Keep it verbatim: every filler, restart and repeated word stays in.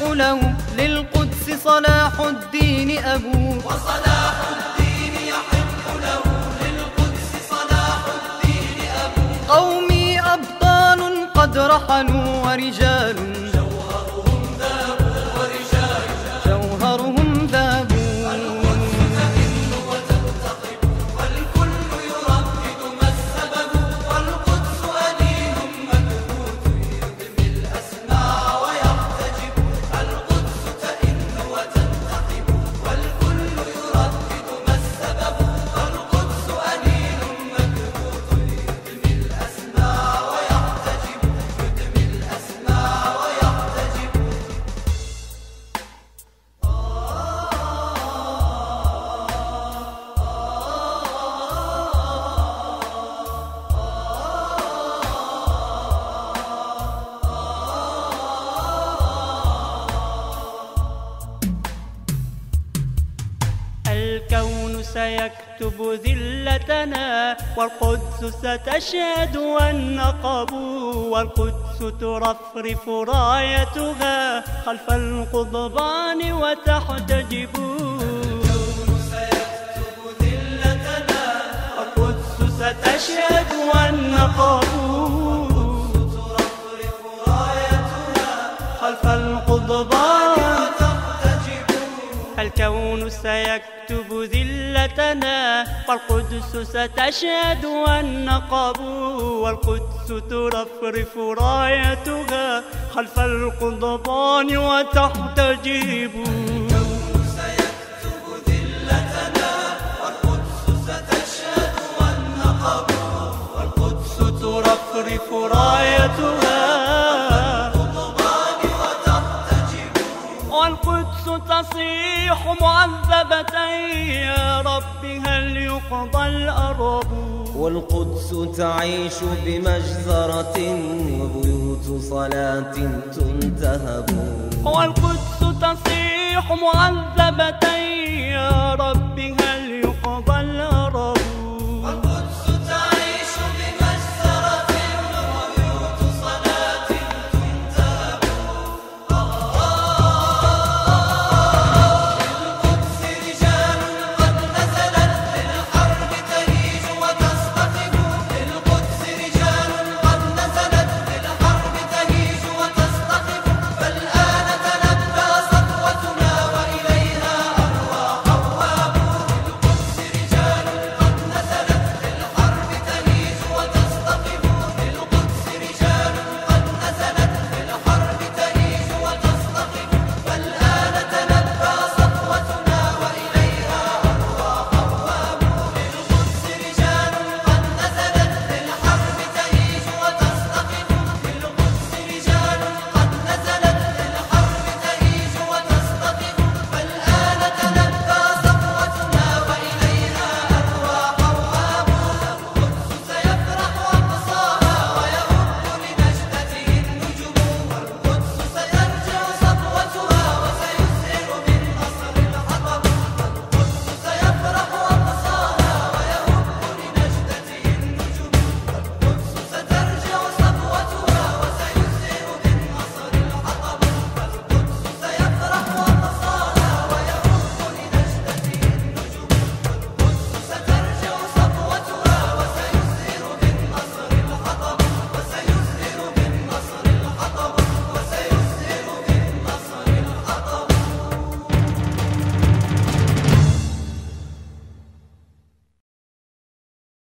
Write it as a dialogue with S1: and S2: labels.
S1: له للقدس صلاح الدين أبوه.
S2: وصلاح الدين يحب له للقدس صلاح الدين أبوه.
S1: قومي أبطال قد رحلوا ورجال
S2: جوهرهم ذابوا ورجال
S1: جوهرهم ذابوا.
S2: القدس تئن وتنتقب والكل يردد ما السبب. والقدس أنين مكبوت يدمي الأسماع ويحتجب. القدس تئن وتنتقب والكل يردد ما السبب. القدس أنين مكبوت يدمي الأسماع ويحتجب. يدمي الأسماع ويحتجب.
S3: الكون سيكتب ذلتنا والقدس ستشهد والنقب. والقدس ترفرف رايتها خلف القضبان وتحتجب.
S2: الكون سيكتب ذلتنا
S3: والقدس ستشهد والنقب
S2: ترفرف رايتها
S3: خلف القضبان.
S2: وتحتجب.
S3: الكون سيكتب ذلتنا والقدس ستشهد والنقب. والقدس ترفرف رايتها خلف القضبان وتحتجب.
S2: الكون سيكتب ذلتنا والقدس ستشهد والنقب.
S3: والقدس ترفرف رايتها
S2: القضبان وتحتجب.
S3: والقدس تصيح معذبة يا رب هل يقضى الأرب.
S4: والقدس تعيش بمجزرة وبيوت صلاة تنتهب.
S3: والقدس تصيح معذبة يا رب